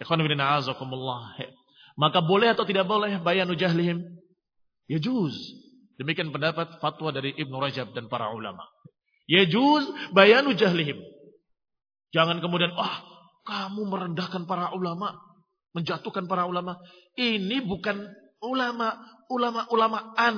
Ikhwan fillah azakumullah. Maka boleh atau tidak boleh bayanu jahlihim? Yajuz. Demikian pendapat fatwa dari Ibnu Rajab dan para ulama. Yajuz bayanu jahlihim. Jangan kemudian kamu merendahkan para ulama, menjatuhkan para ulama. Ini bukan ulama-ulamaan.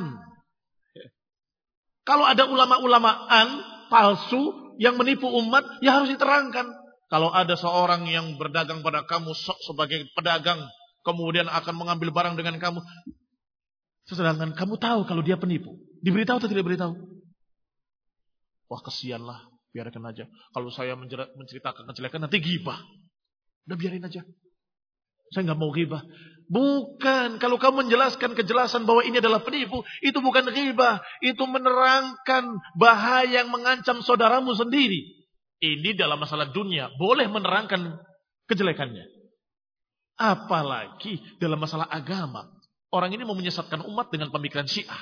Kalau ada ulama-ulamaan palsu yang menipu umat, ya harus diterangkan. Kalau ada seorang yang berdagang pada kamu sebagai pedagang, kemudian akan mengambil barang dengan kamu, sedangkan kamu tahu kalau dia penipu, diberitahu atau tidak beritahu? Wah, kesianlah, biarkan aja. Kalau saya menceritakan kejelekan nanti ghibah. Udah biarin aja. Saya nggak mau ghibah. Bukan, kalau kamu menjelaskan kejelasan bahwa ini adalah penipu, itu bukan ghibah, itu menerangkan bahaya yang mengancam saudaramu sendiri. Ini dalam masalah dunia boleh menerangkan kejelekannya. Apalagi dalam masalah agama. Orang ini mau menyesatkan umat dengan pemikiran Syiah.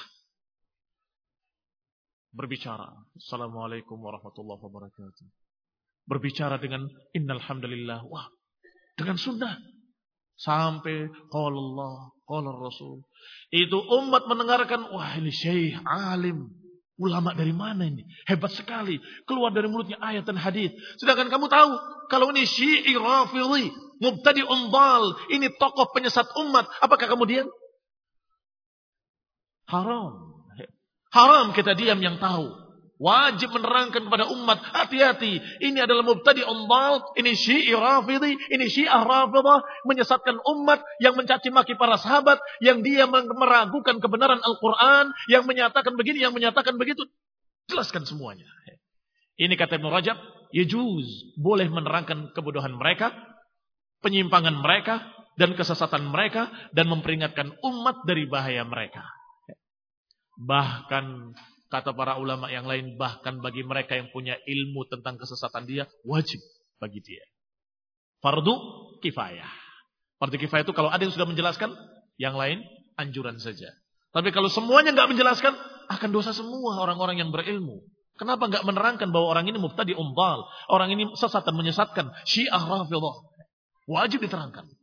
Berbicara, Assalamualaikum warahmatullahi wabarakatuh. Berbicara dengan innal hamdalillah, wah, dengan sunnah. Sampai qala Allah, qala Rasul. Itu umat mendengarkan, wah ini syekh alim, ulama dari mana ini? Hebat sekali, keluar dari mulutnya ayat dan hadis. Sedangkan kamu tahu kalau ini Syi'i Rafidhi, mubtadi'un dhal, ini tokoh penyesat umat, apakah kemudian haram? Haram kita diam yang tahu. Wajib menerangkan kepada umat, hati-hati. Ini adalah mubtadi'un dhal, ini Syi'i Rafidhi, ini Syiah Rafidah, menyesatkan umat, yang mencaci maki para sahabat, yang dia meragukan kebenaran Al-Quran, yang menyatakan begini, yang menyatakan begitu. Jelaskan semuanya. Ini kata Ibnu Rajab, yajuz, boleh menerangkan kebodohan mereka, penyimpangan mereka, dan kesesatan mereka, dan memperingatkan umat dari bahaya mereka. Bahkan kata para ulama yang lain, bahkan bagi mereka yang punya ilmu tentang kesesatan dia, wajib bagi dia. Fardu kifayah. Fardu kifayah itu kalau ada yang sudah menjelaskan, yang lain anjuran saja. Tapi kalau semuanya nggak menjelaskan, akan dosa semua orang-orang yang berilmu. Kenapa nggak menerangkan bahwa orang ini mubtadi'un dhal, orang ini sesat dan menyesatkan, Syiah Rafidhah? Wajib diterangkan.